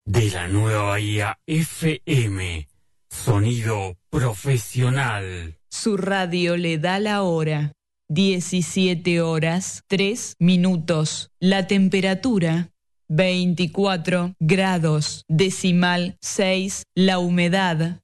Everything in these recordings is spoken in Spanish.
de la nueva Bahía FM. Sonido profesional. Su radio le da la hora. 17 horas, 3 minutos. La temperatura, 24 grados. Decimal 6. La humedad,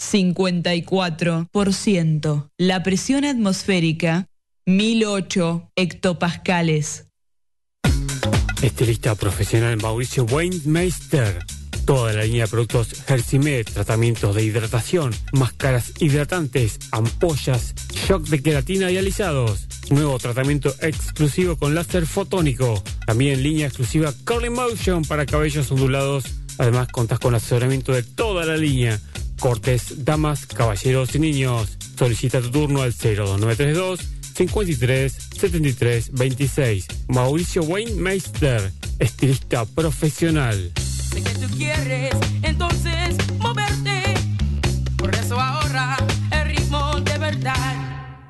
54%. La presión atmosférica, 1008 hectopascales. Estilista profesional Mauricio Weinmeister. Toda la línea de productos Hercimed, tratamientos de hidratación, máscaras hidratantes, ampollas, shock de queratina y alisados. Nuevo tratamiento exclusivo con láser fotónico. También línea exclusiva Curly Motion para cabellos ondulados. Además, contás con asesoramiento de toda la línea. Cortes, damas, caballeros y niños. Solicita tu turno al 02932 53 73 26. Mauricio Weinmeister, estilista profesional. Sé que tú quieres entonces moverte, por eso ahorra el ritmo de verdad.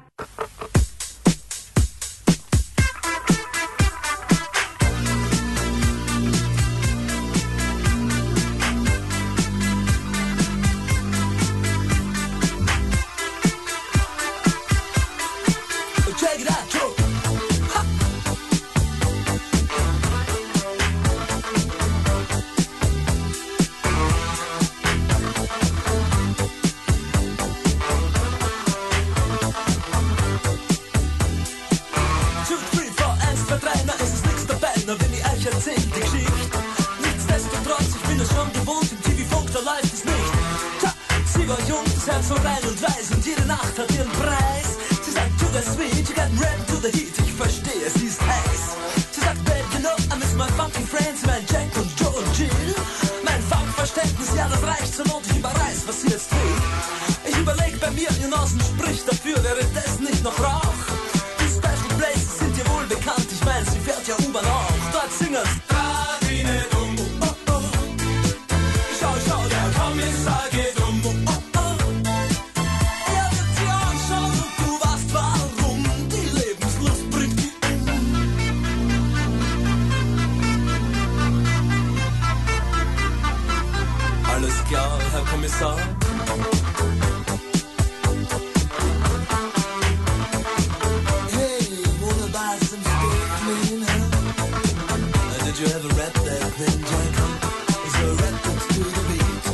So rein und weiß und jede Nacht hat ihren Preis. Sie sagt, to the sweet, you got rap to the heat. Ich verstehe, sie ist heiß. Sie sagt, babe, you know, I miss my funky friends, mein Jack und Joe und Jill. Mein Funkverständnis, ja, das reicht zur Not, ich überreiß, was sie jetzt will. Ich überleg bei mir, ihr Nasen spricht dafür, wäre das nicht noch Rauch? Die Special Places sind dir wohl bekannt, ich mein, sie fährt ja U-Bahn auch. Dort singen's Radine dumm, oh, oh. Schau, schau, der Kommissar geht um, oh, oh. Ja, Herr Kommissar. Hey, wanna buy some steak, man? Did you ever rap that thing, Jack? Is a rap that's to the beat.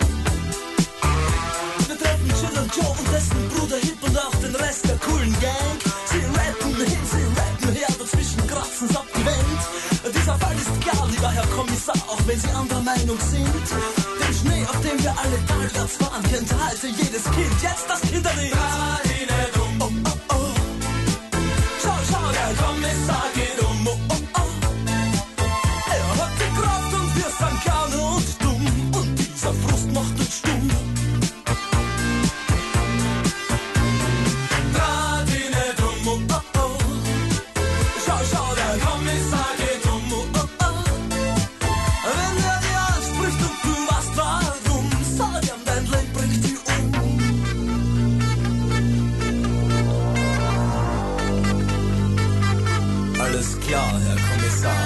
Wir treffen Jill und Joe und dessen Bruder Hip und auch den Rest der coolen Gang. Sie rappen hin, sie rappen her, dazwischen kratzen's ab die Wand. Dieser Fall ist klar, lieber Herr Kommissar, auch wenn Sie anderer Meinung sind. Den Schnee, auf dem wir alle talwärts fahren, kennt heute jedes Kind. Jetzt das Kinderlied. Oh, oh, oh. Schau, schau, der Kommissar geht um. Oh, oh, oh. Er hat die Kraft und wir sind gerne und dumm. Und dieser Frust macht uns stumm. Ja, Herr Kommissar.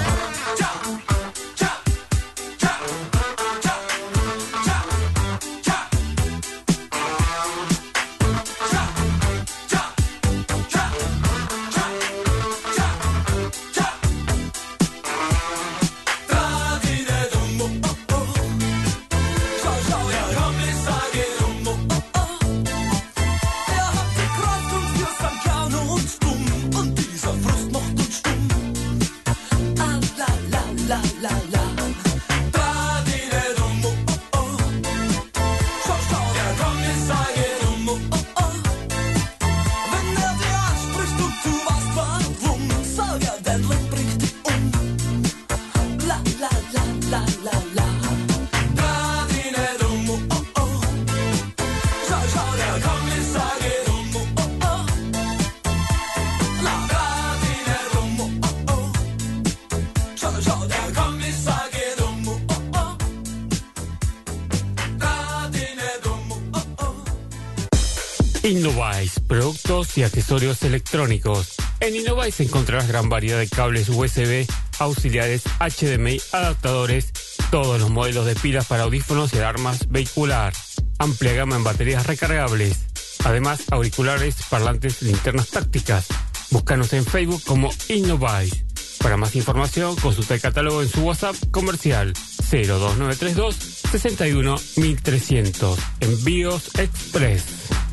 Innovice, productos y accesorios electrónicos. En Innovice encontrarás gran variedad de cables USB, auxiliares, HDMI, adaptadores, todos los modelos de pilas para audífonos y alarmas vehicular. Amplia gama en baterías recargables. Además, auriculares, parlantes, linternas tácticas. Búscanos en Facebook como Innovice. Para más información, consulta el catálogo en su WhatsApp comercial 02932 61 1300. Envíos Express.